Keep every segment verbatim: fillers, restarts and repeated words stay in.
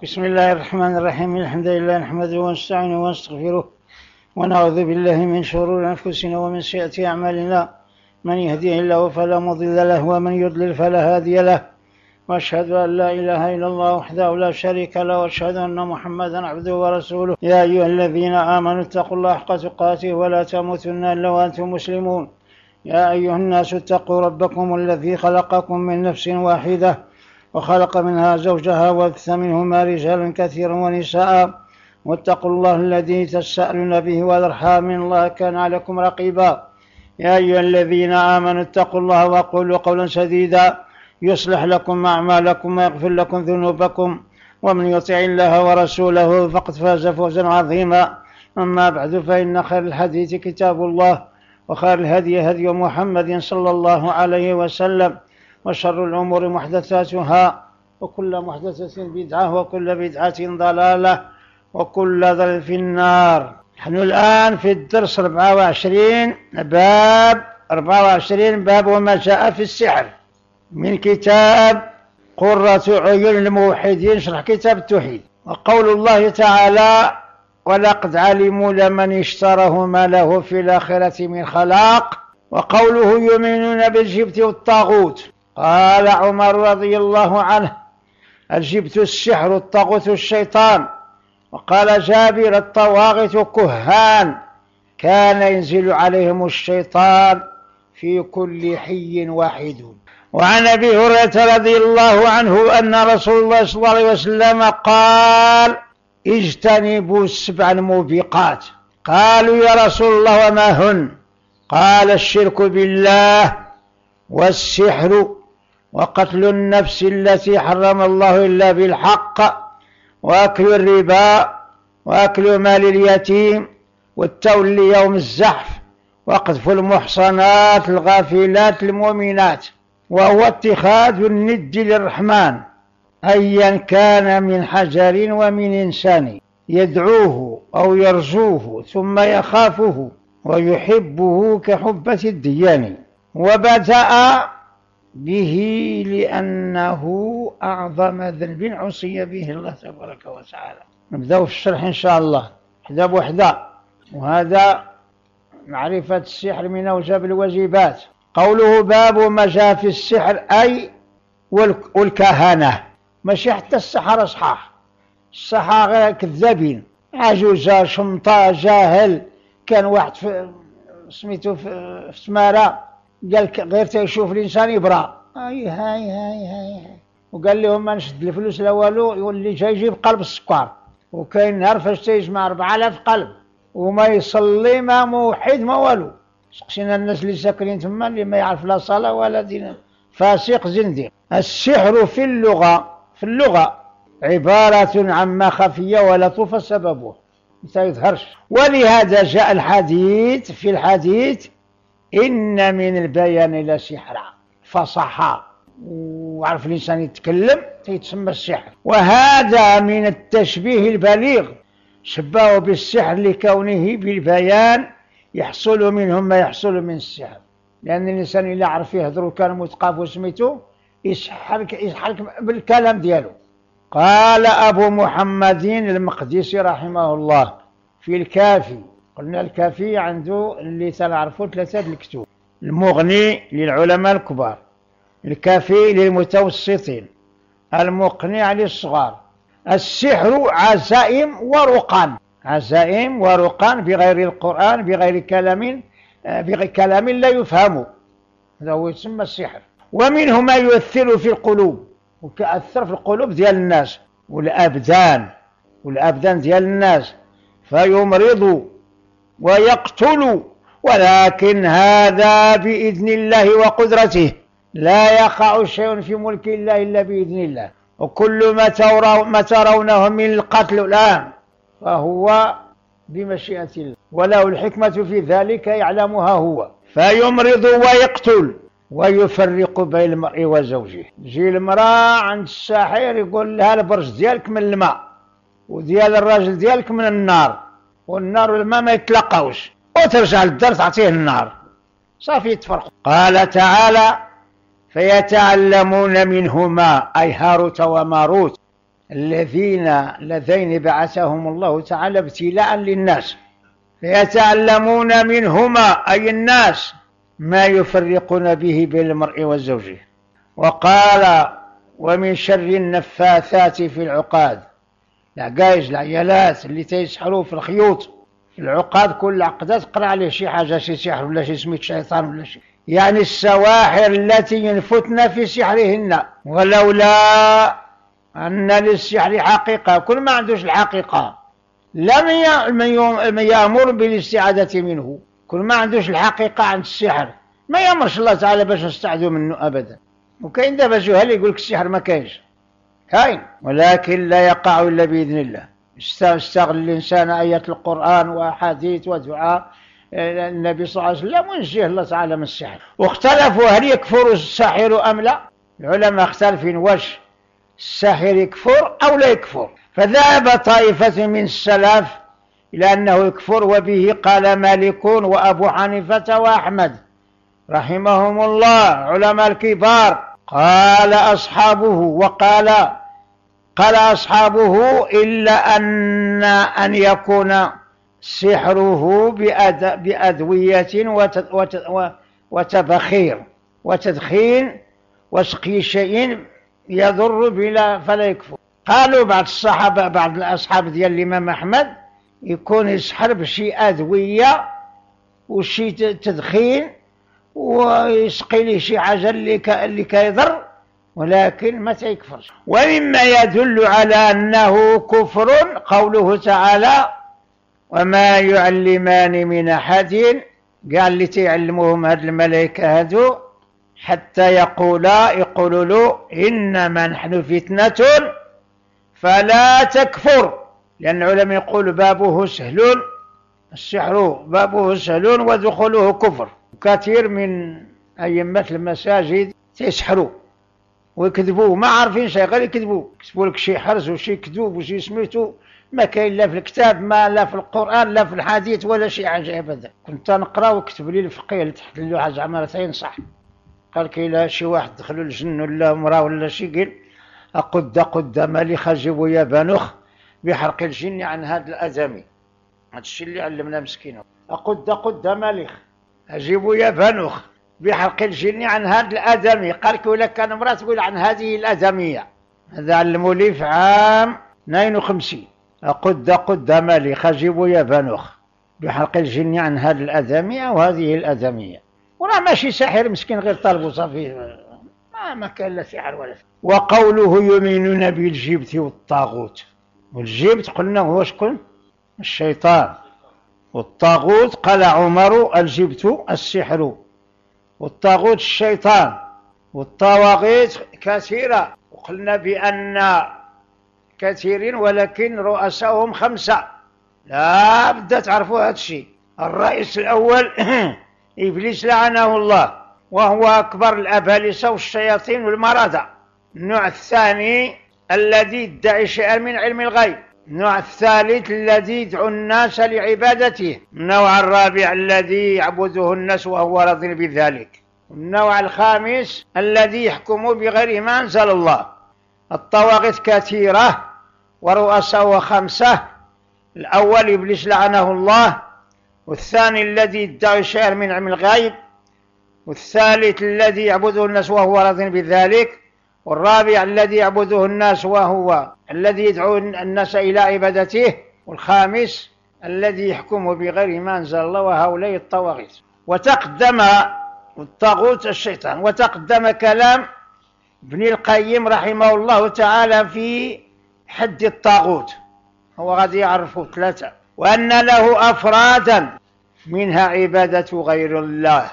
بسم الله الرحمن الرحيم. الحمد لله نحمده ونستعينه ونستغفره ونعوذ بالله من شرور أنفسنا ومن سيئات أعمالنا، من يهديه الله فلا مضل له ومن يضلل فلا هادي له، وأشهد أن لا إله إلا الله وحده لا شريك له، وأشهد أن محمدا عبده ورسوله. يا أيها الذين آمنوا اتقوا الله حق تقاته ولا تموتن إلا وأنتم مسلمون. يا أيها الناس اتقوا ربكم الذي خلقكم من نفس واحدة وخلق منها زوجها وبث منهما رجالا كثيرا ونساء، واتقوا الله الذي تساءلون به والأرحام إن الله كان عليكم رقيبا. يا أيها الذين آمنوا اتقوا الله وقولوا قولا سديدا يصلح لكم أعمالكم ويغفر لكم ذنوبكم، ومن يطع الله ورسوله فقد فاز فوزا عظيما. أما بعد، فإن خير الحديث كتاب الله، وخير الهدي هدي محمد صلى الله عليه وسلم، وشر الأمور محدثاتها، وكل محدثة بدعة، وكل بدعة ضلالة، وكل ضلال في النار. نحن الآن في الدرس أربعة وعشرين، باب أربعة وعشرين باب وما جاء في السحر، من كتاب قرة عيون الموحدين شرح كتاب التوحيد. وقول الله تعالى: ولقد علموا لمن اشتراه ما له في الآخرة من خلاق. وقوله: يؤمنون بالجبت والطاغوت. قال عمر رضي الله عنه: الجبت السحر، الطاغوت الشيطان. وقال جابر: الطواغيت كهان كان ينزل عليهم الشيطان في كل حي واحد. وعن أبي هريرة رضي الله عنه أن رسول الله صلى الله عليه وسلم قال: اجتنبوا السبع الموبقات. قالوا: يا رسول الله وما هن؟ قال: الشرك بالله، والسحر، وقتل النفس التي حرم الله إلا بالحق، وأكل الربا، وأكل مال اليتيم، والتولي يوم الزحف، وقذف المحصنات الغافلات المؤمنات، وهو اتخاذ الند للرحمن أيا كان من حجر ومن إنسان يدعوه أو يرجوه ثم يخافه ويحبه كحبة الديان. وبدأ به لأنه أعظم ذنب عصي به الله تبارك وتعالى. نبدأ في الشرح إن شاء الله حدا بوحدة. وهذا معرفة السحر من أوجب الواجبات. قوله: باب ما جاء في السحر، أي والكهنة، ماشي حتى السحرة صحاح، السحرة غير كذابين، عجوزة شمطة جاهل. كان واحد في سميتو في سمارة قال غير تيشوف الإنسان يبرى، هاي هاي هاي هاي، وقال لهم ما نشد الفلوس لا والو، يولي جاي يجيب قلب السكر. وكاين نهار فاش تيجمع أربعة آلاف قلب وما يصلي ما موحد ما والو. سقسينا الناس اللي ساكنين تما اللي ما يعرف لا صلاة ولا دين، فاسق زنديق. السحر في اللغة في اللغة عبارة عما خفي ولا طوف سببه ما يظهرش. ولهذا جاء الحديث في الحديث: إن من البيان إلى سحرا، فصحى وعرف الإنسان يتكلم يتسمى السحر. وهذا من التشبيه البليغ، شبهه بالسحر لكونه بالبيان يحصل منهم ما يحصل من السحر، لأن الإنسان إلا عرف يهضر وكان متقاف وسميته يسحرك يسحرك بالكلام ديالو. قال أبو محمد المقدسي رحمه الله في الكافي، قلنا الكافي عنده اللي تنعرفوا ثلاثة الكتب: المغني للعلماء الكبار، الكافي للمتوسطين، المقنع للصغار. السحر عزائم ورقان، عزائم ورقان بغير القرآن، بغير كلام بغير كلام لا يفهم، هذا هو يسمى السحر. ومنه ما يؤثر في القلوب، وكأثر في القلوب ديال الناس والأبدان والأبدان ديال الناس، فيمرض ويقتل، ولكن هذا بإذن الله وقدرته، لا يقع شيء في ملك الله إلا بإذن الله. وكل ما ترونه من القتل الآن فهو بمشيئة الله، وله الحكمة في ذلك يعلمها هو. فيمرض ويقتل ويفرق بين المرء وزوجه. تجي المرأة عند الساحر يقول لها البرج ديالك من الماء وديال الراجل ديالك من النار، والنار والماء ما يتلاقاوش، وترجع للدار تعطيه النار، صافي يتفرقوا. قال تعالى: فيتعلمون منهما، أي هاروت وماروت، الذين اللذين بعثهم الله تعالى ابتلاء للناس فيتعلمون منهما أي الناس ما يفرقون به بين المرء وزوجه. وقال ومن شر النفاثات في العقاد، العقايج العيالات اللي تيسحروا في الخيوط في العقاد، كل عقدة تقرأ عليه شي حاجة، شي سحر ولا شي سميت شيطان ولا شي، يعني السواحر التي ينفتن في سحرهن، ولولا أن للسحر حقيقة، كل ما عندوش الحقيقة لم يأمر بالاستعادة منه، كل ما عندوش الحقيقة عند السحر ما يأمرش الله تعالى باش نستعدوا منه أبدا. وكاين دابا جهال يقول لك السحر ما كاينش، كاين ولكن لا يقع إلا بإذن الله. استغل الإنسان آيات القرآن وأحاديث ودعاء النبي صلى الله عليه وسلم ونجيه الله تعالى من السحر. واختلفوا هل يكفر الساحر أم لا، العلماء اختلفين واش الساحر يكفر أو لا يكفر. فذهب طائفة من السلف إلى أنه يكفر، وبه قال مالك وأبو حنيفة وأحمد رحمهم الله علماء الكبار. قال أصحابه وقال قال أصحابه إلا أن أن يكون سحره بأدوية وتبخير وتدخين وسقي شيء يضر بلا فلا يكفر. قالوا بعض الصحابة بعض الأصحاب ديال الإمام أحمد يكون يسحر بشي أدوية وشي تدخين ويسقي لي شي حاجة اللي اللي كيضر، ولكن ما تيكفرش. ومما يدل على أنه كفر قوله تعالى وما يعلمان من أحد، قال اللي تيعلموهم هاد الملائكة هادو حتى يقولا يقولوا له إنما نحن فتنة فلا تكفر، لأن العلماء يقول بابه سهل، السحر بابه سهل ودخوله كفر. كثير من أئمة المساجد تيسحروا ويكذبوا، ما عارفين شيء غير يكذبوا، يكتبوا لك شي حرز وشي كذوب وشي سميتو ما كاين لا في الكتاب ما لا في القرآن لا في الحديث ولا شي حاجة أبدا. كنت نقرا وكتب لي الفقيه اللي تحت اللوحة زعما تينصح، قال كي لا شي واحد دخلوا الجن ولا امرأة ولا شي قال أقد قد مالخ جيبوا يا بانوخ بحرق الجن عن هذا الأدمي. هذا الشيء اللي علمنا مسكينه، أقد قد مالخ أجيبوا يا بانوخ بحرق الجن عن هذا الأدمي. قال كي ولا كان امرأة تقول عن هذه الأدمية. هذا علموا لي في عام اثنين وخمسين. أقد قد مالخ أجيبوا يا بانوخ بحرق الجن عن هذه الأدمية وهذه الأدمية. وراه ماشي ساحر مسكين غير طالبوا صافي، ما ما كان لا سحر ولا سحر. وقوله يؤمنون بالجبت والطاغوت، والجبت قلنا هو شكون؟ الشيطان. والطاغوت قال عمر الجبت السحر والطاغوت الشيطان. والطواغيت كثيرة، وقلنا بأن كثيرين ولكن رؤساهم خمسة، لا بد تعرفوا هذا الشيء. الرئيس الأول إبليس لعنه الله وهو أكبر الأبالسة والشياطين والمرضى. النوع الثاني الذي يدعي شيئا من علم الغيب. النوع الثالث الذي يدعو الناس لعبادته. النوع الرابع الذي يعبده الناس وهو راض بذلك. النوع الخامس الذي يحكم بغير ما أنزل الله. الطواغيت كثيرة ورؤساء خمسة. الأول إبليس لعنه الله، والثاني الذي يدعي شيئا من علم الغيب، والثالث الذي يعبده الناس وهو راض بذلك، والرابع الذي يعبده الناس وهو الذي يدعو الناس إلى عبادته، والخامس الذي يحكم بغير ما أنزل الله وهؤلاء الطواغيت. وتقدم الطاغوت الشيطان. وتقدم كلام ابن القيم رحمه الله تعالى في حد الطاغوت، هو غادي يعرفوا ثلاثة، وأن له أفرادا منها عبادة غير الله.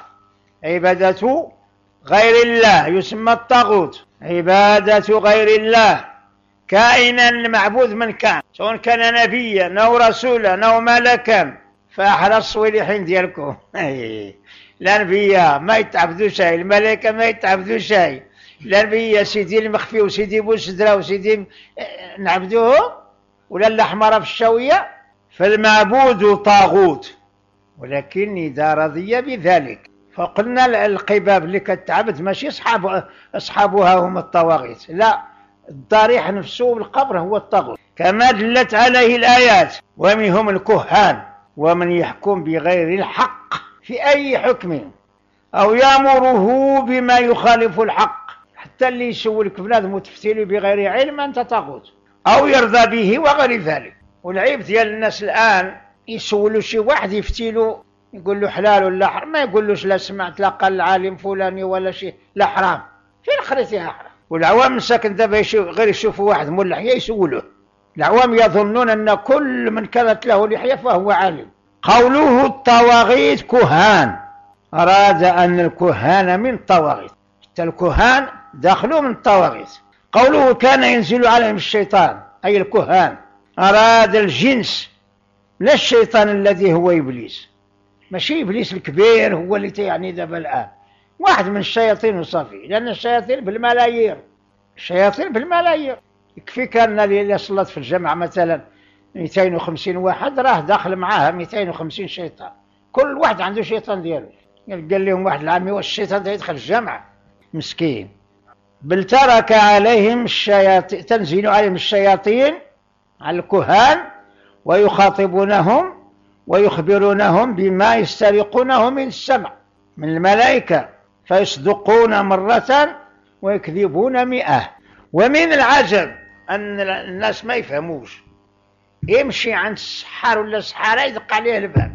عبادة غير الله يسمى الطاغوت، عبادة غير الله كائنا المعبود من كان، سواء كان نبيا أو رسولا أو ملكا. فأحرى الصويلحين ديالكم الأنبياء ما يتعبدوا شيء، الملائكة ما يتعبدوا شيء، الأنبياء سيدي المخفي وسيدي بوسدرة وسيدي نعبدوه، ولا الأحمر في الشاوية. فالمعبود طاغوت، ولكن إذا رضي بذلك. فقلنا القباب اللي كتعبد ماشي أصحاب أصحابها هم الطواغيت، لا، الضريح نفسه بالقبر هو الطاغوت كما دلت عليه الآيات. ومنهم الكهان ومن يحكم بغير الحق في أي حكم أو يأمره بما يخالف الحق، حتى اللي يسولك بنادم وتفتيله بغير علم أنت طاغوت، أو يرضى به وغير ذلك. والعيب ديال الناس الآن يسولوا شي واحد يفتيله يقول له حلال ولا حرام، ما يقولوش لا سمعت لا قال العالم فلاني ولا شيء لا حرام، فين خريتيها حرام؟ والعوام ساكن دابا غير يشوفوا واحد مول لحيه يسولوه. العوام يظنون أن كل من كانت له لحية فهو عالم. قوله الطواغيت كهان، أراد أن الكهان من الطواغيت، حتى الكهان دخلوا من الطواغيت. قوله كان ينزل عليهم الشيطان أي الكهان، أراد الجنس لا الشيطان الذي هو إبليس، ماشي إبليس الكبير هو اللي يعني دابا الآن، واحد من الشياطين وصافي، لأن الشياطين بالملايير، الشياطين بالملايير. يكفي كان اللي صلت في الجامعة مثلا مئتين وخمسين واحد راه داخل معاها مئتين وخمسين شيطان، كل واحد عنده شيطان ديالو. قال لهم واحد العامي والشيطان ده يدخل الجامعة مسكين. بل ترك عليهم الشياطين، تنزل عليهم الشياطين على الكهان ويخاطبونهم ويخبرونهم بما يسترقونه من السمع من الملائكة، فيصدقون مرة ويكذبون مئة. ومن العجب أن الناس ما يفهموش، يمشي عند السحار ولا السحارة يدق عليه الباب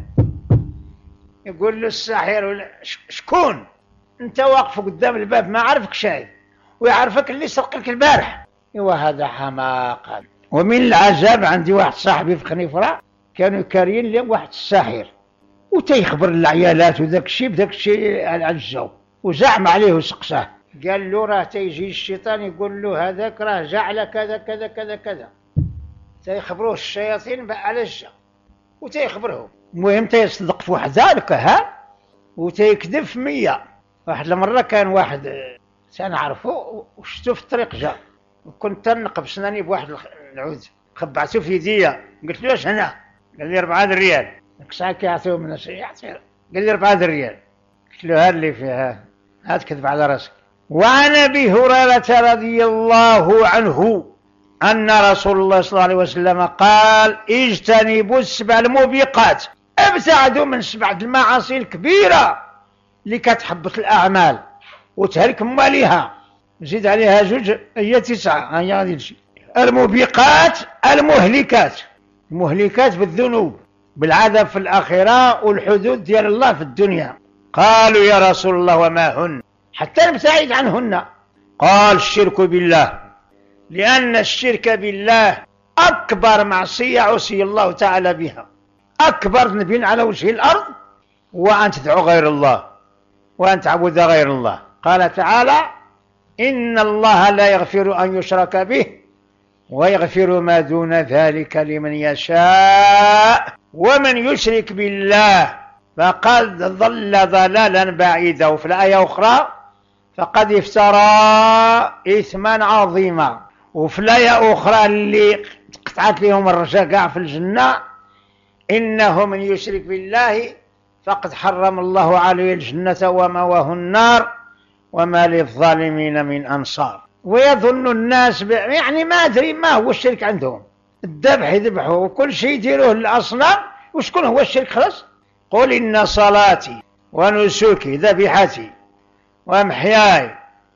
يقول له الساحر ولا شكون انت واقف قدام الباب ما عرفك شايف ويعرفك اللي سرق لك البارح. ايوا هذا حماقة. ومن العجب عندي واحد صاحبي في خنيفرة كانوا كاريين لي واحد الساحر وتيخبر العيالات وذاك الشيء بداك الشيء على الجو، وزعم عليه وسقساه قال له راه تيجي الشيطان يقول له هذاك راه جعل كذا كذا كذا كذا، تيخبروه الشياطين على الجو وتيخبرهم. المهم تيصدق في واحد ذلك ها وتيكذب في مية. واحد المرة كان واحد سنعرفه وشتو في الطريق جا وكنت تنقب سناني بواحد العود خبعته في يديا، قلت له اش هنا؟ قال لي أربعة ريال. ديك الساعة كيعطيو من الشيء يعطيه، قال لي أربعة ريال. قلت له هاد اللي فيها هاد كذب على راسك. وعن أبي هريرة رضي الله عنه أن رسول الله صلى الله عليه وسلم قال اجتنبوا السبع الموبقات، ابتعدوا من سبع المعاصي الكبيرة اللي كتحبط الأعمال وتهلك مواليها، زيد عليها جوج هي تسعة. هي غادي تجي الموبقات المهلكات، المهلكات بالذنوب بالعذاب في الآخرة والحدود ديال الله في الدنيا. قالوا يا رسول الله وما هن حتى نبتعد عنهن؟ قال الشرك بالله، لأن الشرك بالله أكبر معصية عصي الله تعالى بها، أكبر ذنب على وجه الأرض، وأن تدعو غير الله وأن تعبد غير الله. قال تعالى إن الله لا يغفر أن يشرك به ويغفر ما دون ذلك لمن يشاء ومن يشرك بالله فقد ضل ضلالا بعيدا. وفي الآية أخرى فقد افترى إثما عظيما. وفي الآية أخرى اللي قطعت لهم الرجاء في الجنة إنه من يشرك بالله فقد حرم الله عليه الجنة ومأواه النار وما للظالمين من أنصار. ويظن الناس ب... يعني ما أدري ما هو الشرك عندهم، الذبح يذبحوا وكل شيء يديروه للأصنام. وشكون هو الشرك خلاص؟ قل إن صلاتي ونسكي ذبيحتي ومحياي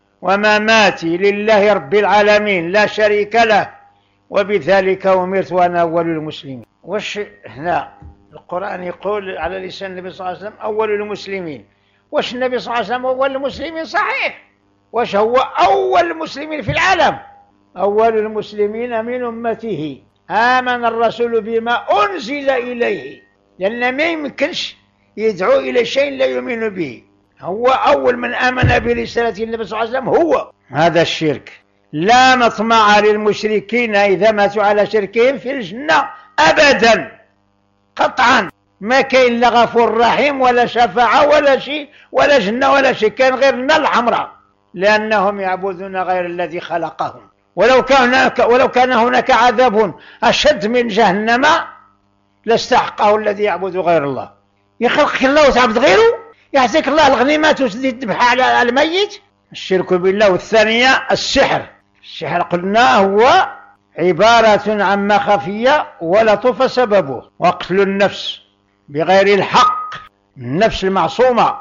ومماتي لله رب العالمين لا شريك له وبذلك أمرت وأنا أول المسلمين. وش هنا القرآن يقول على لسان النبي صلى الله عليه وسلم أول المسلمين؟ واش النبي صلى الله عليه وسلم أول المسلمين؟ صحيح، واش هو أول المسلمين في العالم؟ أول المسلمين من أمته آمن الرسول بما أنزل إليه، لأن ما يمكنش يدعو إلى شيء لا يؤمن به. هو أول من آمن برسالة النبي صلى الله عليه وسلم هو. هذا الشرك لا مطمع للمشركين إذا ماتوا على شركهم في الجنة أبدا قطعا. ما كاين لا غفور رحيم ولا شفاعة ولا شيء ولا جنة ولا شيء، كان غير النار الحمراء، لأنهم يعبدون غير الذي خلقهم. ولو كان هناك ولو كان هناك عذاب أشد من جهنم لاستحقه الذي يعبد غير الله. يخلقك الله وتعبد غيره؟ يعطيك الله الغنيمات وتزيد تذبح على الميت؟ الشرك بالله. والثانية السحر، السحر قلنا هو عبارة عما خفي ولطف سببه، وقتل النفس بغير الحق، النفس المعصومة،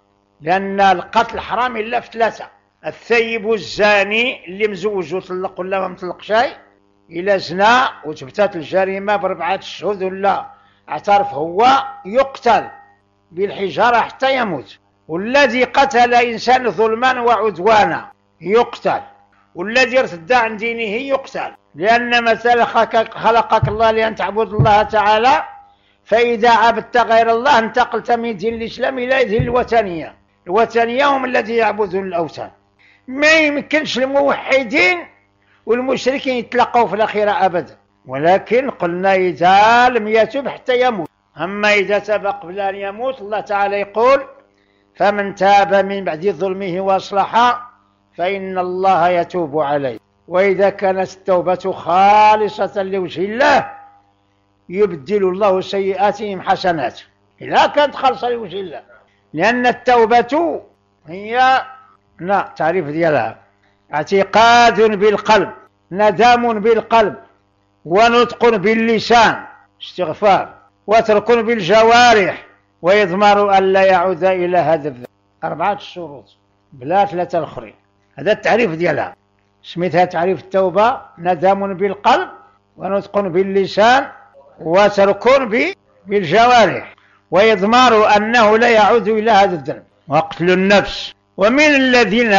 لأن القتل حرام إلا في ثلاثة: الثيب والزاني اللي مزوج وطلق ولا ما مطلق شيء، إلى زنا وثبتت الجريمة بأربعة شهود ولا اعترف هو يقتل بالحجارة حتى يموت. والذي قتل إنسان ظلما وعدوانا يقتل، والذي ارتد عن دينه يقتل، لأن مثل خلقك الله لأن تعبد الله تعالى، فإذا عبدت غير الله انتقلت من دين الإسلام إلى دين الوثنية. الوثنية هم الذين يعبدون الأوثان. ما يمكنش الموحدين والمشركين يتلقوا في الأخيرة أبدا، ولكن قلنا إذا لم يتب حتى يموت. أما إذا تاب قبل أن يموت الله تعالى يقول: فمن تاب من بعد ظلمه وأصلح فإن الله يتوب عليه. وإذا كانت التوبة خالصة لوجه الله يبدل الله سيئاتهم حسنات، إذا كانت خالصة لوجه الله، لأن التوبة هي لا تعريف ديالها: اعتقاد بالقلب، ندم بالقلب، ونطق باللسان استغفار، وترك بالجوارح، ويضمر أن لا يعود إلى هذا الذنب. أربعة الشروط بلا ثلاثة الأخرين. هذا التعريف ديالها، سميتها تعريف التوبة: ندم بالقلب، ونطق باللسان، وترك بالجوارح، ويضمر أنه لا يعود إلى هذا الذنب. وقتل النفس. ومن الذين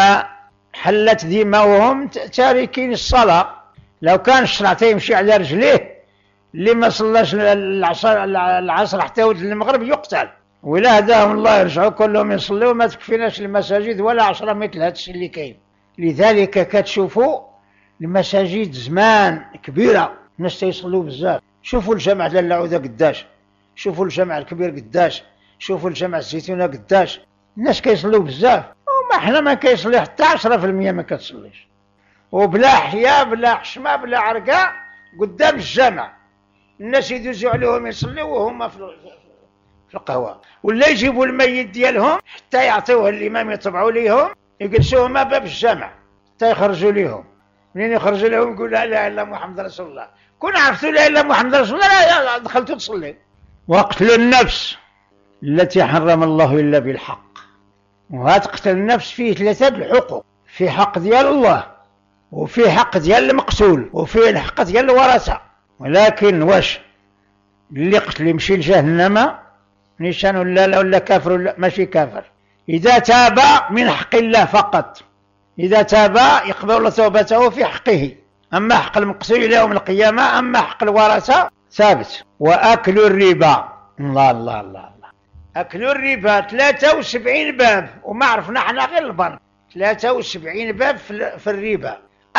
حلت دماؤهم تاركين الصلاة، لو كان الشرع يمشي على رجليه اللي ما صلاش العصر, العصر حتى ولد المغرب يقتل، ولا هداهم الله يرجعوا كلهم يصلوا، ما تكفيناش المساجد ولا عشرة مثل هذا الشيء اللي كاين. لذلك كتشوفوا المساجد زمان كبيرة الناس يصلوا بزاف. شوفوا الجامع العودة قداش، شوفوا الجامع الكبير قداش، شوفوا الجامع الزيتونة قداش، الناس كيصلوا بزاف. وما حنا ما كيصلي حتى عشرة في المية ما كتصليش، وبلا حياة بلا حشمة بلا عرقاء قدام الجامع، الناس يدوزوا عليهم يصليوا وهم في القهوة، ولا يجيبوا الميت ديالهم حتى يعطيوه الإمام يطبعوا ليهم يجلسوه ما باب الجامع حتى يخرجوا ليهم. منين يخرجوا لهم يقول لا اله الا محمد رسول الله. كون عرفتوا لا اله الا محمد رسول الله لا دخلتوا تصلي. وقتل النفس التي حرم الله إلا بالحق. وهذا قتل النفس فيه ثلاثة الحقوق: في حق ديال الله، وفي حق ديال المقتول، وفي الحق ديال الورثة. ولكن واش اللي قتل يمشي لجهنم نيشان ولا لا ولا كافر ولا ماشي كافر؟ إذا تاب من حق الله فقط، إذا تاب يقبل الله توبته في حقه. أما حق المقتول إلى يوم القيامة، أما حق الورثة ثابت. وأكل الربا، الله الله الله الله، أكل الربا ثلاثة وسبعين باب، وما عرفنا حنا غير البنك. ثلاثة وسبعين باب في الربا،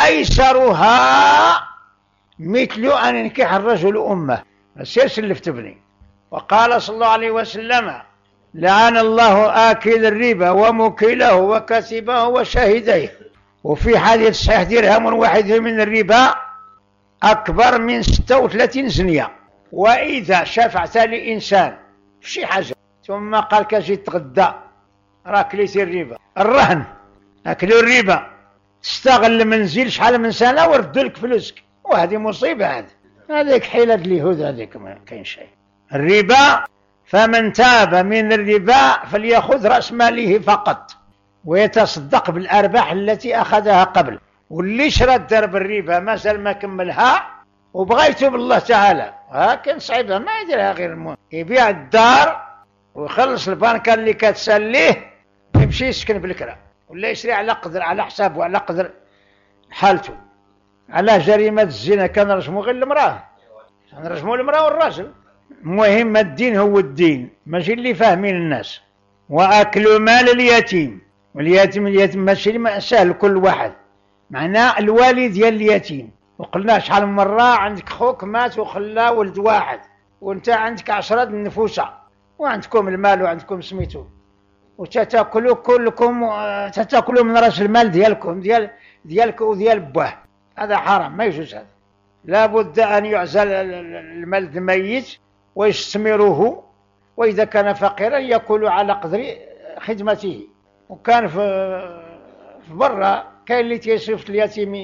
أيسرها مثل أن ينكح الرجل أمه، سير سلفت ابني. وقال صلى الله عليه وسلم: لعن الله آكل الربا وموكله وكاتبه وشاهديه. وفي حديث صحيح: درهم واحد من الربا أكبر من ستة وثلاثين زنية. وإذا شفعت لإنسان في شي حاجة ثم قال كاجي تغدى راه كليتي الربا، الرهن أكلوا الربا، تستغل المنزل شحال من سنة وردوا لك فلوسك، وهذه مصيبة. هذه هذيك حيلة اليهود، هذيك ما كاين شيء. الربا فمن تاب من الربا فليأخذ رأس ماله فقط ويتصدق بالأرباح التي أخذها قبل. واللي شرى الدار بالربا مازال ما كملها وبغى يتوب الله تعالى، ها كان صعيبها ما يديرها غير المهم، يبيع الدار ويخلص البنكة اللي كتسليه يمشي يسكن بالكرا، ولا يشري على قدر على حسابه وعلى قدر حالته. على جريمة الزنا كان رجموا غير المرأة، كان رجموا المرأة والراجل. المهم الدين هو الدين، ماشي اللي فاهمين الناس. وأكل مال اليتيم، واليتيم اليتيم ماشي سهل كل واحد، معناه الوالد ديال اليتيم. وقلنا شحال من مرة عندك خوك مات وخلى ولد واحد، وانت عندك عشرة النفوسة، وعندكم المال وعندكم سميتو، وتتاكلوا كلكم تتاكلوا من راس المال ديالكم ديال ديالك وديال باه. هذا حرام ما يجوز. هذا لابد أن يعزل المال الميت ويستثمره، وإذا كان فقيرا يأكل على قدر خدمته. وكان في في برا كاين اللي تيصرف اليتيم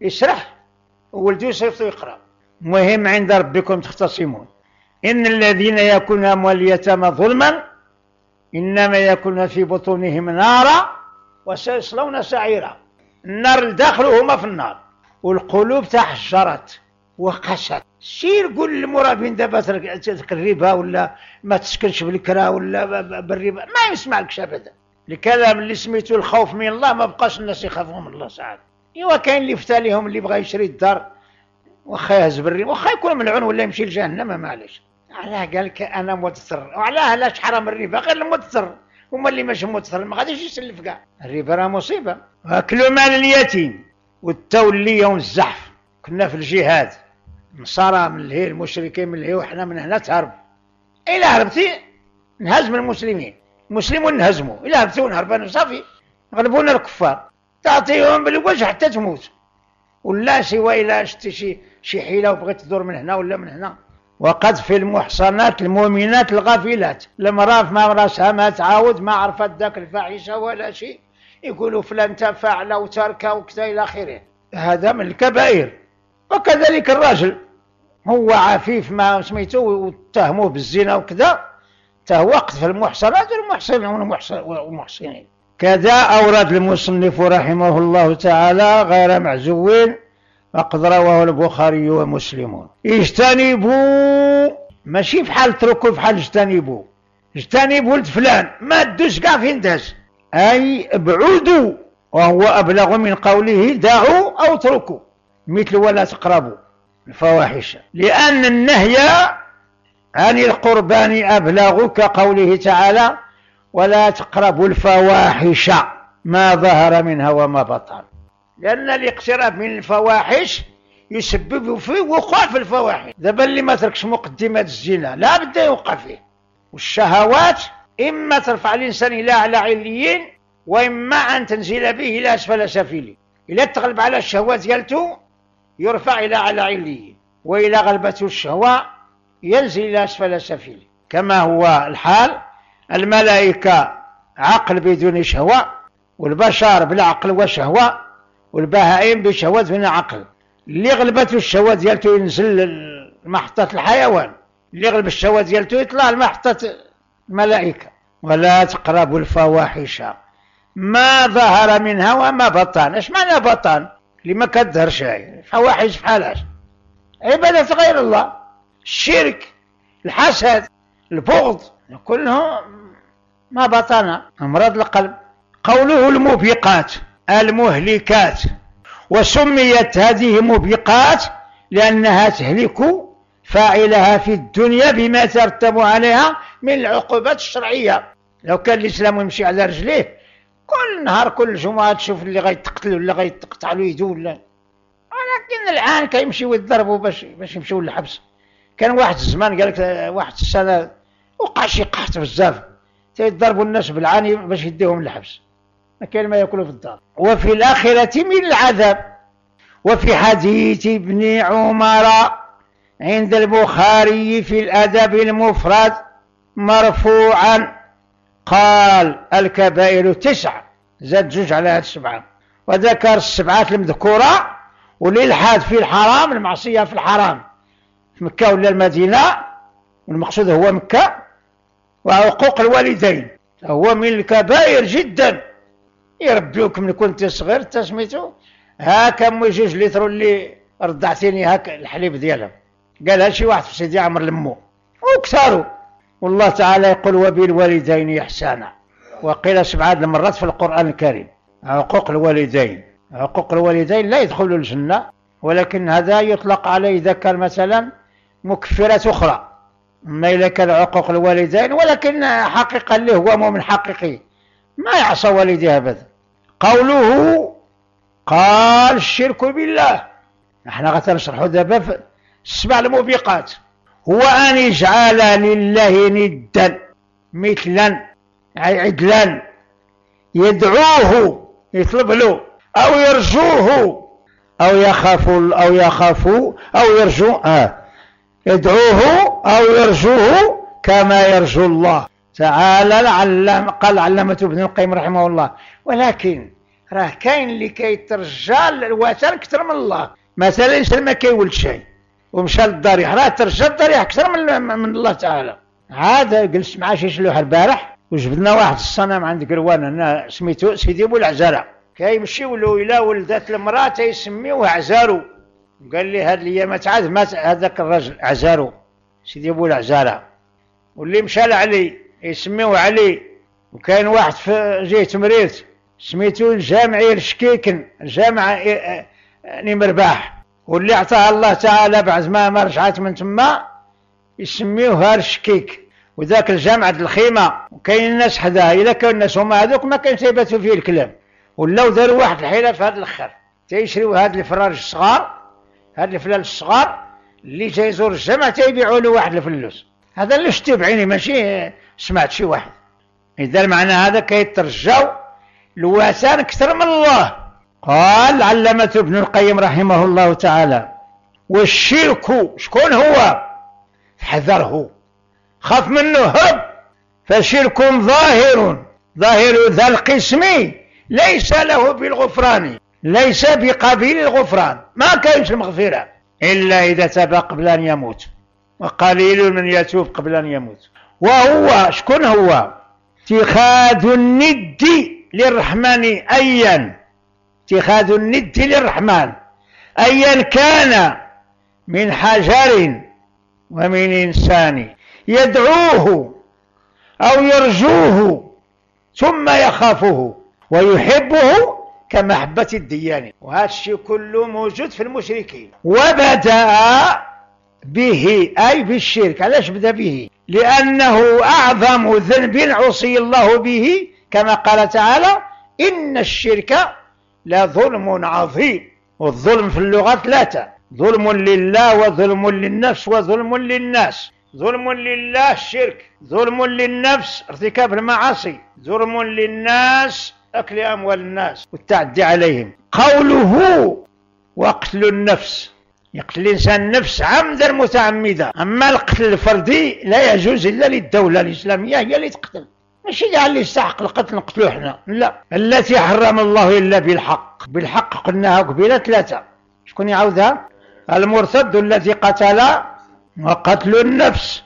يسرح وولده يصيفط يقرأ. مهم عند ربكم تختصمون. إن الذين يأكلون أموال اليتامى ظلما إنما يأكلون في بطونهم نارا وسيصلون سعيرا. النار الداخل هما في النار، والقلوب تحشرت وقست. سير قول للمرابين دابا ترك الربا ولا ما تسكنش بالكرا ولا بالربا، ما يسمعلكش ابدا. الكلام اللي سميتو الخوف من الله ما بقاش الناس يخافوا من الله ساعات. ايوا كاين اللي فتى ليهم اللي بغى يشري الدار واخا يهز بالربا واخا يكون ملعون ولا يمشي لجهنم معليش. علاه قال لك انا مضطر، وعلاه علاش حرام الربا؟ غير المضطر، هما اللي ماشي مضطر ما غاديش يسلف كاع. الربا راه مصيبه. واكلوا مال اليتيم والتولي يوم الزحف. كنا في الجهاد، نصارى من الهي، المشركين من الهي، وحنا من هنا تهرب. إلا هربتي نهزم المسلمين، المسلمون نهزموا. إلا هربتي ونهرب صافي غلبونا الكفار، تعطيهم بالوجه حتى تموت. ولا سوى إلا شتي شي شي حيلة وبغيت تدور من هنا ولا من هنا. وقذف المحصنات المؤمنات الغافلات، المرأة ما راسها ما تعاود ما عرفت ذاك الفاحشة ولا شيء، يقولوا فلان تفاعل وترك وكذا إلى آخره. هذا من الكبائر. وكذلك الرجل هو عفيف ما سميته واتهموه بالزنا وكذا، تهو قذف المحصنات والمحصنين. كذا أورد المصنف رحمه الله تعالى غير معزوين، وقد رواه البخاري ومسلم. اجتنبوا، ماشي بحال تركوا، بحال اجتنبوا. اجتنبوا ولد فلان ما تدوش كاع فين داز، أي ابعدوا، وهو أبلغ من قوله دعوا أو اتركوا، مثل ولا تقربوا الفواحش، لأن النهي عن القربان أبلغ، كقوله تعالى ولا تقربوا الفواحش ما ظهر منها وما بطن. لأن الاقتراب من الفواحش يسبب في وقوع في الفواحش. دابا اللي ما تركش مقدمات الزنا لا بد يوقع فيه. والشهوات إما ترفع الإنسان إلى أعلى عليين، وإما أن تنزل به إلى أسفل سافلين. إلا تغلب على الشهوات ديالته يرفع إلى أعلى عليين، وإلى غلبته الشهوة ينزل إلى أسفل سافلين، كما هو الحال. الملائكة عقل بدون شهوة، والبشر بالعقل وشهوة، والبهائم بشهوة دون عقل. اللي غلبته الشهوة ديالته ينزل لمحطة الحيوان، اللي غلب الشهوة ديالته يطلع لمحطة الملائكة. ولا تقربوا الفواحش ما ظهر منها وما بطن. اش معنى بطن؟ اللي ما كتظهرش. الفواحش بحالاش؟ عبادة غير الله، الشرك، الحسد، البغض، كله ما بطن، أمراض القلب. قوله الموبقات المهلكات، وسميت هذه موبقات لأنها تهلك فاعلها في الدنيا بما ترتب عليها من العقوبات الشرعية. لو كان الإسلام يمشي على رجليه كل نهار كل جمعة تشوف اللي غيتقتل ولا غيتقطع له يدو ولا، ولكن الآن كيمشيو يضربوا باش باش يمشيو للحبس. كان واحد الزمان قال لك واحد السنة وقع شي قحط بزاف، تيضربوا الناس بالعاني باش يديهم للحبس، ما كاين ما ياكلوا في الدار. وفي الآخرة من العذاب. وفي حديث ابن عمر عند البخاري في الأدب المفرد مرفوعا قال الكبائر تسعة، زاد جوج على هذه السبعة، وذكر السبعات المذكورة والإلحاد في الحرام، المعصية في الحرام في مكة ولا المدينة، والمقصود هو مكة. وعقوق الوالدين هو من الكبائر جدا. يربيوك من كنت صغير تسميتو هاكا مو جوج لتر اللي رضعتيني هاك الحليب ديالها، قالها شي واحد في سيدي عمر لمو وكثروا. والله تعالى يقول وبالوالدين إحسانا، وقيل سبعة المرات في القرآن الكريم. عقوق الوالدين، عقوق الوالدين لا يدخلوا الجنة، ولكن هذا يطلق عليه إذا كان مثلا مكفرات أخرى. أما إذا كان عقوق الوالدين ولكن حقيقة له هو مؤمن حقيقي ما يعصى والديه أبدا. قوله قال الشرك بالله، نحن غتنشرحوا دابا في السبع الموبقات. هو أن يجعل لله ندا مثلا عدلا يدعوه يطلب له، أو يرجوه، أو يخاف أو يخاف أو يرجو آه يدعوه أو يرجوه كما يرجو الله تعالى. العلم قال علامة ابن القيم رحمه الله. ولكن راه كاين اللي كيترجى الوثن أكثر من الله. مثلا الإنسان ما كيولد شيء ومشى للضريح، راه ترجى الضريح أكثر من, من الله تعالى. عاد جلست مع شي شلوح البارح وجبدنا واحد الصنم عند قروان هنا سميتو سيدي بوالعزارة، كيمشيو له إلى ولدات المرأة تيسميوه عزارو. قال لي هاد الايامات عاد مات هذاك الرجل عزارو سيدي بوالعزارة، واللي مشى لعلي يسميوه علي. وكاين واحد في جهة مريرت سميتو الجامعي الشكيكن، الجامعة نمرباح، واللي عطاها الله تعالى بعد ما رجعت من تما يسميوها الشكيك. وذاك الجامع الخيمة، وكاين الناس حداها إلا كانوا الناس هما هذوك ما كان تيباتوا فيه الكلام، ولاو داروا واحد الحيلة في هذا الأخر تيشريو هاد الفراج الصغار، هاد الفلال الصغار اللي تيزور الجامع تيبيعوا له واحد الفلوس. هذا اللي شتي بعيني ماشي سمعت شي واحد. إذا المعنى هذا كيترجاو الوثن أكثر من الله. قال علمة ابن القيم رحمه الله تعالى: والشرك شكون هو؟ فحذره، خاف منه، هرب. فشرك ظاهر، ظاهر ذا القسم ليس له بالغفران، ليس بقبيل الغفران، ما كانش المغفرة إلا إذا تاب قبل أن يموت، وقليل من يتوب قبل أن يموت. وهو شكون هو؟ اتخاذ الند للرحمن أيا، اتخاذ الند للرحمن أيا كان من حجر ومن إنسان يدعوه أو يرجوه ثم يخافه ويحبه كمحبة الديان. وهذا الشيء كله موجود في المشركين. وبدأ به أي بالشرك. علاش بدأ به؟ لأنه أعظم ذنب عصي الله به، كما قال تعالى: إن الشرك لظلم عظيم. والظلم في اللغة ثلاثة: ظلم لله وظلم للنفس وظلم للناس. ظلم لله الشرك، ظلم للنفس ارتكاب المعاصي، ظلم للناس أكل أموال الناس والتعدي عليهم. قوله وقتل النفس، يقتل الإنسان النفس عمدا متعمدا. أما القتل الفردي لا يجوز إلا للدولة الإسلامية، هي اللي تقتل، ماشي كاع اللي يستحق القتل نقتلوه احنا، لا. التي حرم الله إلا بالحق. بالحق قلناها قبيلة ثلاثة، شكون يعاودها؟ المرتد الذي قتل، وقتل النفس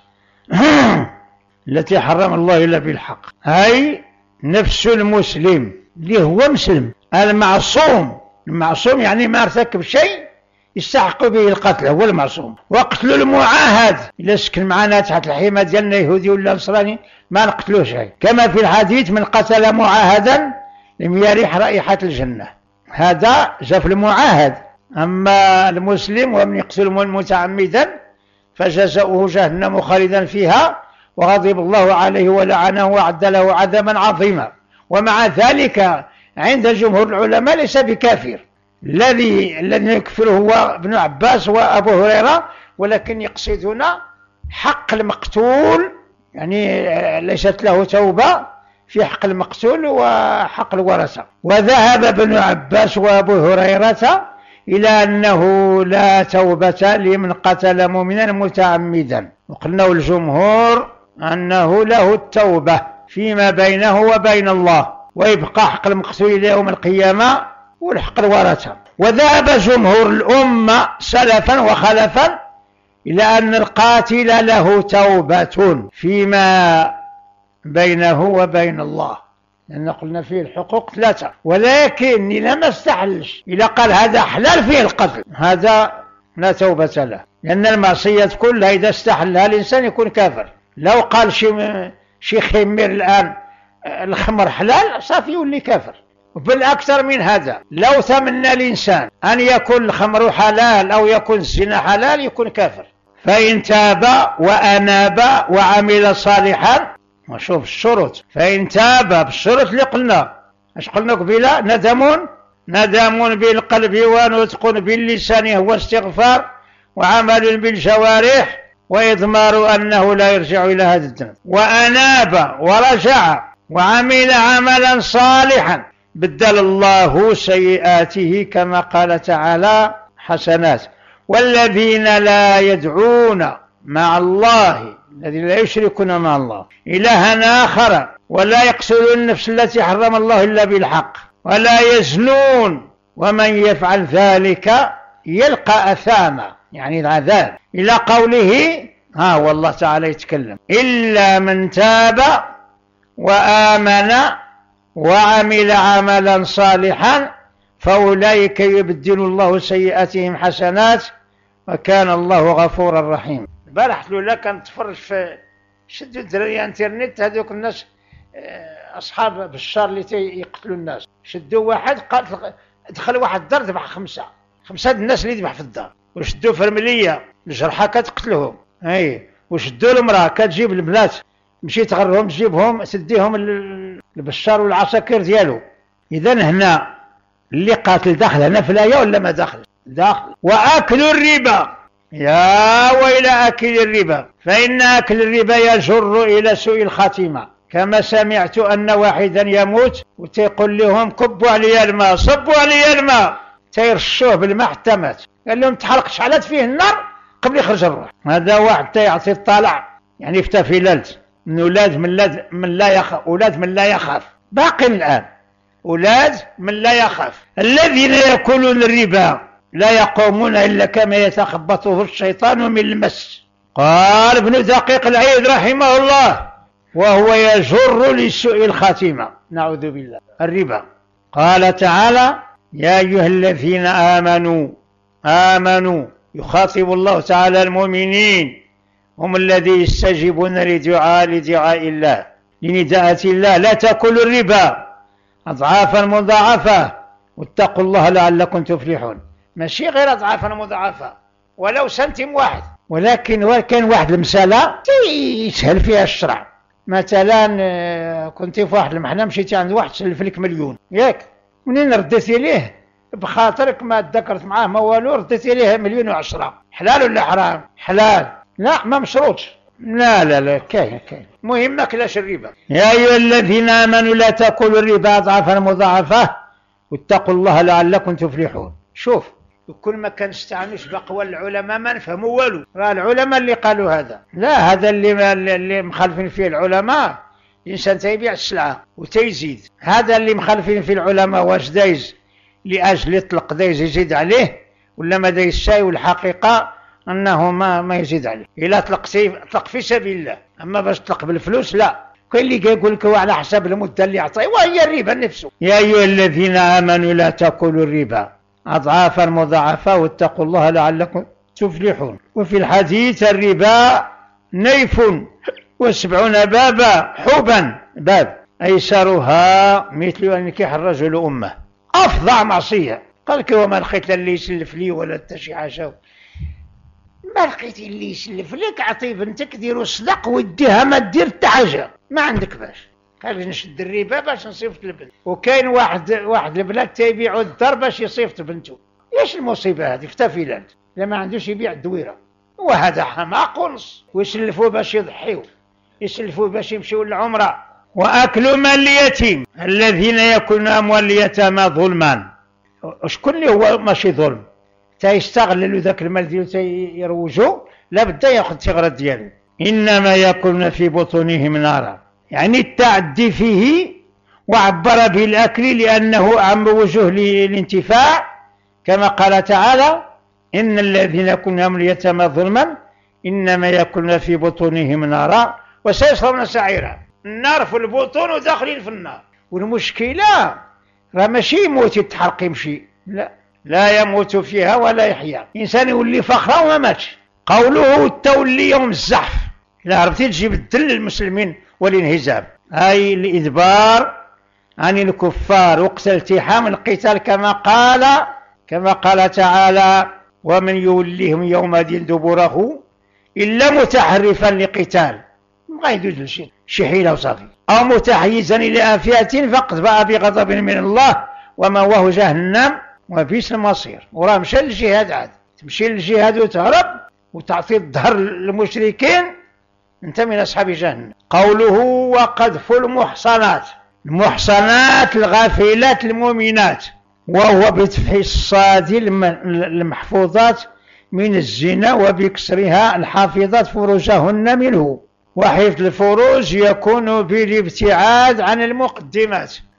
التي حرم الله إلا بالحق، أي نفس المسلم اللي هو مسلم المعصوم. المعصوم يعني ما ارتكب شيء يستحق به القتل، هو المعصوم. وقتل المعاهد، إلا سكن معنا تحت الحماية ديالنا يهودي ولا نصراني ما نقتلوه شيء، كما في الحديث: من قتل معاهدا لم يرح رائحة الجنة. هذا جاء في المعاهد. أما المسلم ومن يقتل متعمدا فجزاؤه جهنم خالدا فيها وغضب الله عليه ولعنه وأعد له عذابا عظيما. ومع ذلك عند جمهور العلماء ليس بكافر. الذي الذي يكفره هو ابن عباس وأبو هريرة، ولكن يقصدون حق المقتول، يعني ليست له توبة في حق المقتول وحق الورثة. وذهب ابن عباس وأبو هريرة إلى أنه لا توبة لمن قتل مؤمنا متعمدا، وقلنا الجمهور أنه له التوبة فيما بينه وبين الله، ويبقى حق المقتول إلى يوم القيامة والحق الورثة. وذهب جمهور الأمة سلفا وخلفا إلى أن القاتل له توبة فيما بينه وبين الله، لأن قلنا فيه الحقوق ثلاثة. ولكن إذا ما استحلش، إذا قال هذا حلال فيه القتل، هذا لا توبة له، لأن المعصية كلها إذا استحلها الإنسان يكون كافر. لو قال شي شي خمير الآن الخمر حلال صافي يولي كافر. وبالأكثر من هذا، لو تمنى الإنسان أن يكون الخمر حلال أو يكون الزنا حلال يكون كافر. فإن تاب وأناب وعمل صالحا، وشوف الشروط، فإن تاب بالشروط اللي قلنا، اش قلنا قبيله؟ ندم ندم بالقلب ونطق باللسان هو استغفار، وعمل بالجوارح، وإضمار أنه لا يرجع إلى هذا الذنب. وأناب ورجع وعمل عملا صالحا بدل الله سيئاته كما قال تعالى حسنات. والذين لا يدعون مع الله، الذين لا يشركون مع الله إلها آخر ولا يقتلون النفس التي حرم الله إلا بالحق ولا يزنون ومن يفعل ذلك يلقى أثاما، يعني العذاب، إلى قوله ها والله تعالى يتكلم إلا من تاب وآمن وعمل عملا صالحا فأولئك يبدل الله سيئاتهم حسنات وكان الله غفورا رحيما. البارح لولا كان تفرج في شدوا الدراري انترنت هذوك الناس اصحاب بشار اللي يقتلوا الناس، شدوا واحد قال دخل واحد الدار ذبح خمسه خمسه الناس اللي ذبح في الدار، وشدوا فرمليه الجرحى كتقتلهم، اي وشدوا المراه كتجيب البنات مشيت تغرهم تجيبهم تديهم البشار والعساكر ديالو. اذا هنا اللي قاتل داخل هنا في الايه ولا ما داخل؟ داخل. واكل الربا، يا ويل اكل الربا فان اكل الربا يجر الى سوء الخاتمه، كما سمعت ان واحدا يموت وتيقول لهم كبوا علي الماء صبوا علي الماء، تيرشوه بالماء حتى مات، قال لهم تحرق شعلت فيه النار قبل يخرج الروح. هذا واحد تيعطي الطلع، يعني فتى في ليلت من اولاد من لا من لا يخاف، اولاد من لا يخاف باقي الان، اولاد من لا يخاف. الذين ياكلون الربا لا يقومون الا كما يتخبطه الشيطان من المس. قال ابن دقيق العيد رحمه الله وهو يجر لسوء الخاتمه، نعوذ بالله. الربا قال تعالى يا ايها الذين امنوا امنوا، يخاطب الله تعالى المؤمنين، هم الذين يستجيبون لدعاء لدعاء الله لنداءة الله، لا تأكلوا الربا أضعافا مضاعفة واتقوا الله لعلكم تفلحون. ماشي غير أضعافا مضاعفة ولو سنتيم واحد، ولكن كان واحد المسألة يسهل فيها الشرع. مثلا كنت في واحد المحنة مشيتي عند واحد سلف لك مليون ياك، منين رديتي ليه بخاطرك ما تذكرت معاه ما والو، رديتي ليه مليون وعشرة، حلال ولا حرام؟ حلال. لا ما مشروطش، لا لا لا كاين كاين، المهم ما كلاش الربا. يا ايها الذين امنوا لا تاكلوا الربا اضعافا مضاعفه واتقوا الله لعلكم تفلحون. شوف كل ما كنستعنوش باقوال العلماء ما نفهموا والو، راه العلماء اللي قالوا هذا، لا هذا اللي اللي مخالفين فيه العلماء. الانسان تيبيع السلعه وتيزيد، هذا اللي مخالفين فيه العلماء واش دايز لاجل يطلق دايز يزيد عليه ولا ما دايز شيء، والحقيقه انه ما ما يزيد عليه. الا طلقتي طلق في سبيل الله، اما باش تطلق بالفلوس لا. كاين اللي يقول لك على حسب المده اللي يعطيه وهي الربا نفسه. يا ايها الذين امنوا لا تاكلوا الربا اضعافا مضاعفه واتقوا الله لعلكم تفلحون. وفي الحديث الربا نيف وسبعون بابا حبا، باب ايسرها مثل ان ينكح الرجل امه، افظع معصيه. قال لك وما لقيت اللي يسلف لي ولا حتى شي حاجه، ما لقيتي اللي يسلف لك عطي بنتك ديروا صدق وديها ما دير حتى حاجه، ما عندك باش. قال نشد الربا باش نصيفط البنت. وكاين واحد واحد البلاد تيبيعوا الدار باش يصيفط بنته. ايش المصيبه هذه؟ فتافيلات لا ما عندوش يبيع الدويره، وهذا حماق ونص. ويسلفوا باش يضحيوا، يسلفوا باش يمشيوا للعمره. واكل مال اليتيم، الذين ياكلون اموال اليتامى ظلما. شكون اللي هو ماشي ظلم؟ تيستغللوا ذاك المال ديالو تيروجوا، لا بد ياخذ الثغرات ديالو. انما ياكلون في بطونهم نارا، يعني التعدي فيه وعبر بالاكل لانه اعم وجوه للانتفاع، كما قال تعالى ان الذين ياكلون اموال اليتامى ظلما انما ياكلون في بطونهم نارا وسيصلون سعيرا. النار في البطون وداخلين في النار. والمشكله راه ماشي يموت يتحرق يمشي، لا لا يموت فيها ولا يحيا. إنسان يولي فخرا وما ماتش. قوله التولي يوم الزحف، إلا عرفتي تجيب الدل للمسلمين والانهزام، أي الإدبار عن الكفار وقت التحام القتال، كما قال كما قال تعالى ومن يوليهم يومئذ دبره إلا متحرفا لقتال، ما يدوز لشي شي حيلة وصافي، أو متحيزا إلى فئة فقد باء بغضب من الله ومأواه جهنم وبئس المصير. وراه مشى للجهاد، عاد تمشي للجهاد وتهرب وتعطي الظهر للمشركين انت من اصحاب جهنم. قوله وقذف المحصنات، المحصنات الغافلات المؤمنات، وهو بفتح الصاد المحفوظات من الزنا وبكسرها الحافظات فروجهن منه. وحفظ الفروج يكون بالابتعاد عن المقدمات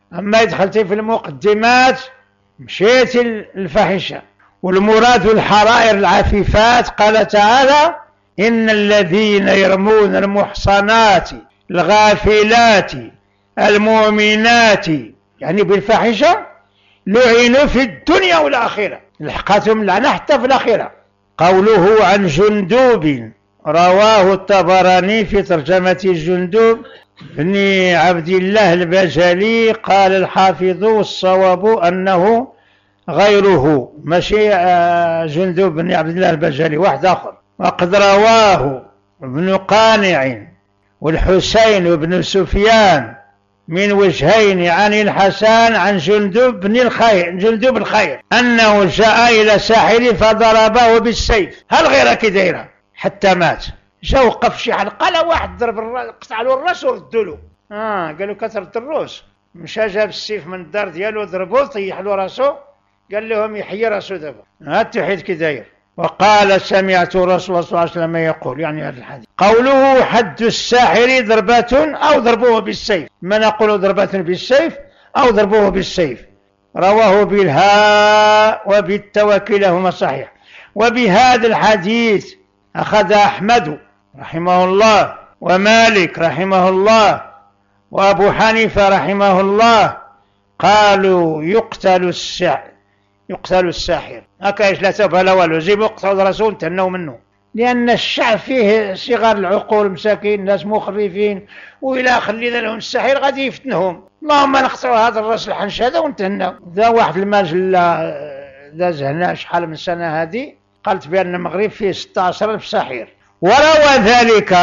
أما دخلتي في المقدمات مشيتي الفاحشة. والمراد الحرائر العفيفات، قال تعالى: إن الذين يرمون المحصنات الغافلات المؤمنات، يعني بالفاحشة، لعنوا في الدنيا والآخرة، لحقتهم لعنة حتى في الآخرة. قوله عن جندوب، رواه الطبراني في ترجمة جندوب بن عبد الله البجلي. قال الحافظ: والصواب أنه غيره، ماشي جندوب بن عبد الله البجلي، واحد آخر. وقد رواه ابن قانع والحسين بن سفيان من وجهين عن الحسن عن جندوب بن الخير جندوب الخير أنه جاء إلى ساحر فضربه بالسيف. هل غير كديرة حتى مات. جا وقف شي حلقة، لا واحد ضرب الراس، قطع له الراس وردوا له. اه قالوا كثرة الروس. مشى جاب السيف من الدار ديالو ضربوه، طيح له راسو، قال لهم يحيي راسو دابا. هذا التوحيد كي داير. وقال: سمعت رسول الله صلى الله عليه وسلم يقول، يعني هذا الحديث. قوله: حد الساحر ضربة أو ضربوه بالسيف، ما نقول ضربة بالسيف أو ضربوه بالسيف. رواه بالهاء وبالتاء كلاهما صحيح. وبهذا الحديث أخذ أحمد رحمه الله ومالك رحمه الله وأبو حنيفة رحمه الله، قالوا يقتل الساحر يقتل الساحر هكا لا تفعل والو، زي يقتل الرسول تهنوا منه، لأن الشعب فيه صغار العقول مساكين، ناس مخرفين، وإلا خلينا لهم الساحر غادي يفتنهم. اللهم نقطعوا هذا الراس الحنش هذا ونتهنوا. ذا واحد المجلة داز هنا شحال من سنة هذه، قالت بأن المغرب فيه ستة عشر ألف ساحر. وروى ذلك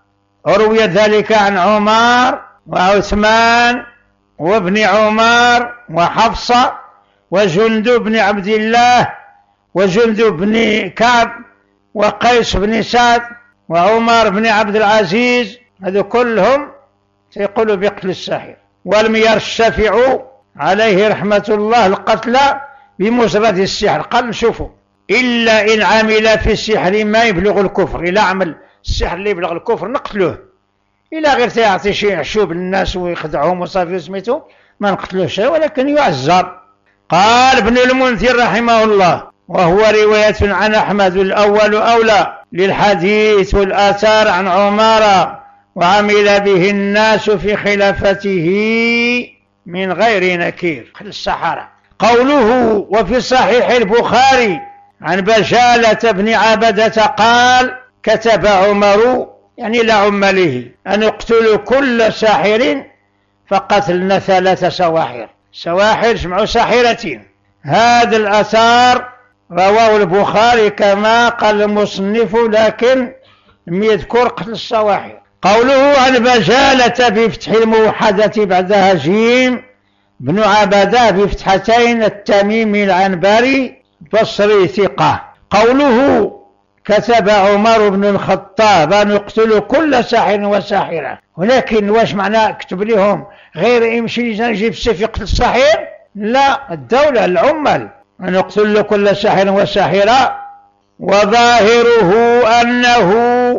روي ذلك عن عمر وعثمان وابن عمر وحفصة وجندب بن عبد الله وجندب بن كعب وقيس بن سعد وعمر بن عبد العزيز، هذو كلهم يقولوا بقتل الساحر. ولم يرشفع عليه رحمة الله القتل بمجرد السحر، قال نشوفوا إلا إن عمل في السحر ما يبلغ الكفر، إلا عمل السحر اللي يبلغ الكفر نقتلوه، إلا غير تيعطي شي عشوب للناس ويخدعهم وصافي سميتو ما نقتلوش، ولكن يعزر. قال ابن المنذر رحمه الله: وهو رواية عن أحمد الأول أولى للحديث والآثار عن عمر، وعمل به الناس في خلافته من غير نكير. السحرة. قوله: وفي صحيح البخاري عن بجالة بن عبدة قال: كتب عمر، يعني لعمله، أن اقتلوا كل ساحر، فقتلنا ثلاث سواحر. سواحر جمعوا ساحرتين. هذا الأثار رواه البخاري كما قال المصنف، لكن لم يذكر قتل السواحر. قوله عن بجالة بفتح الموحدة بعدها جيم بن عبدة بفتحتين التميمي العنبري بصري ثقة. قوله: كتب عمر بن الخطاب أن يقتلوا كل ساحر وساحرة، ولكن واش معنى اكتب لهم غير يمشي يجيب السيف يقتل الساحر؟ لا، الدولة العمل أن يقتل كل ساحر وساحرة. وظاهره أنه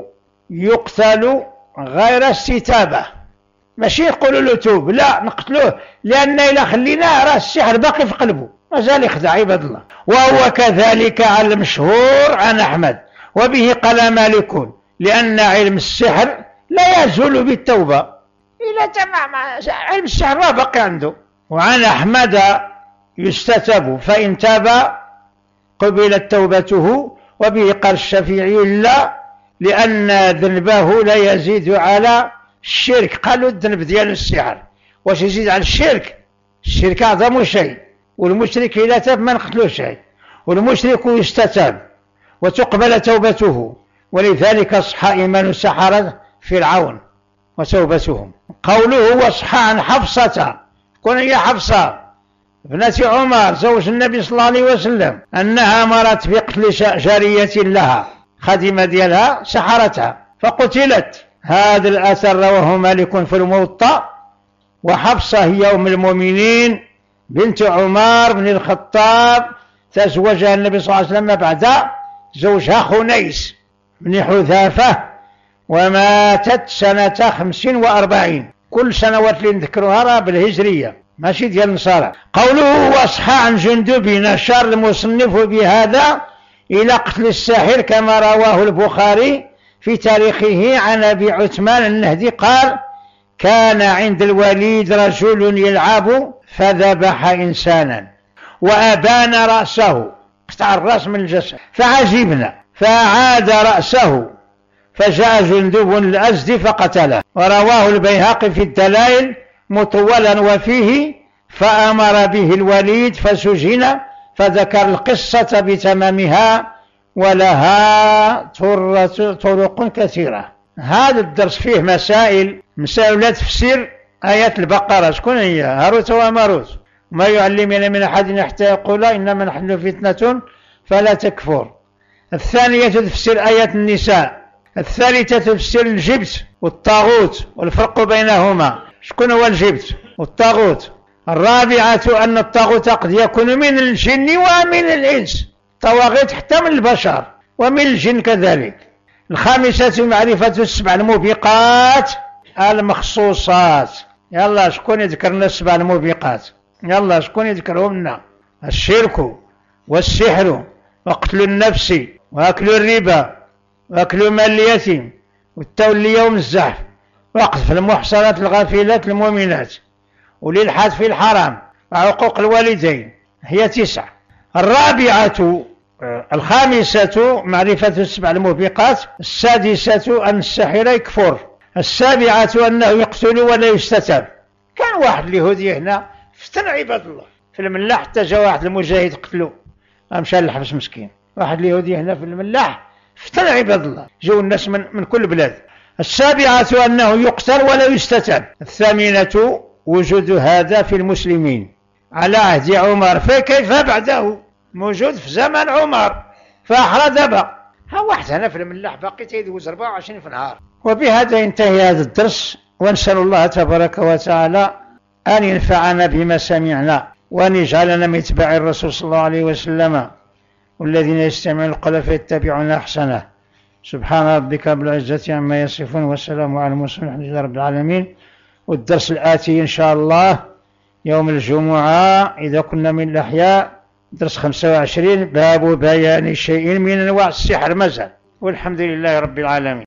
يقتل غير استتابة، ماشي يقولوا له توب، لا نقتلوه، لأن إلا خليناه راه السحر باقي في قلبه مازال يخدع عباد الله. وهو كذلك على المشهور عن أحمد، وبه قال مالك، لأن علم السحر لا يزول بالتوبة، إلا جمع مع علم السحر راه باقي عنده. وعن أحمد يستتاب، فإن تاب قبلت توبته. وبه قال الشافعي: لا، لأن ذنبه لا يزيد على الشرك. قالوا الذنب ديال السحر واش يزيد على الشرك؟ الشرك أعظم شيء، والمشرك إذا تاب ما نقتلوش شيء، والمشرك يستتاب وتقبل توبته. ولذلك صح إيمان السحرة فرعون وتوبتهم. قوله: وصح عن حفصة، كون هي حفصة ابنة عمر زوج النبي صلى الله عليه وسلم، أنها مرت بقتل جارية لها خادمة ديالها سحرتها فقتلت. هذا الأثر رواه مالك في الموطأ. وحفصة هي أم المؤمنين بنت عمر بن الخطاب، تزوجها النبي صلى الله عليه وسلم بعد زوجها خنيس بن حذافة، وماتت سنة خمس وأربعين. كل سنوات اللي نذكرها راه بالهجرية، ماشي ديال النصارى. قوله واصح عن جندب نشر المصنف بهذا إلى قتل الساحر كما رواه البخاري في تاريخه عن أبي عثمان النهدي قال: كان عند الوليد رجل يلعب فذبح إنسانا وأبان رأسه، قطع الرأس من الجسد، فعجبنا فأعاد رأسه فجاء جندب الأزدي فقتله. ورواه البيهقي في الدلائل مطولا وفيه: فأمر به الوليد فسجن، فذكر القصة بتمامها ولها طرق كثيرة. هذا الدرس فيه مسائل مسائل تفسير آيات البقرة. شكون هي؟ هاروت وماروت. ما يعلمنا من أحد حتى يقول إنما نحن فتنة فلا تكفر. الثانية تفسير آيات النساء. الثالثة تفسير الجبت والطاغوت والفرق بينهما. شكون هو الجبت والطاغوت؟ الرابعة أن الطاغوت قد يكون من الجن ومن الإنس، طواغيت حتى من البشر ومن الجن كذلك. الخامسة معرفة السبع الموبقات المخصوصات. يلا شكون يذكرنا السبع الموبقات؟ يلا شكون يذكرهم لنا؟ الشرك والسحر وقتل النفس وأكل الربا وأكل مال اليتيم والتولي يوم الزحف وقذف المحصنات الغافلات المؤمنات وللحاد في الحرام وعقوق الوالدين، هي تسع. الرابعة الخامسة معرفة السبع الموبقات. السادسة أن الساحر يكفر. السابعة أنه يقتل ولا يستتاب. كان واحد اليهودي هنا فتن عباد الله في الملاح حتى جاء واحد المجاهد قتلو، مشى للحبس مسكين. واحد اليهودي هنا في الملاح فتن عباد الله، جاءوا الناس من, من كل بلاد. السابعة أنه يقتل ولا يستتاب. الثامنة وجود هذا في المسلمين على عهد عمر، فكيف بعده؟ موجود في زمن عمر فأحرى دابا. ها واحد هنا في الملاح باقي تيدوز أربعة وعشرين في النهار. وبهذا ينتهي هذا الدرس، ونسأل الله تبارك وتعالى أن ينفعنا بما سمعنا وأن يجعلنا من اتباع الرسول صلى الله عليه وسلم والذين يستمعون القول فيتبعون أحسنه. سبحان ربك رب العزة عما يصفون والسلام على المرسلين والحمد لله رب العالمين. والدرس الآتي إن شاء الله يوم الجمعة إذا كنا من الأحياء، درس خمسة وعشرين، باب بيان شيء من أنواع السحر مازال. والحمد لله رب العالمين.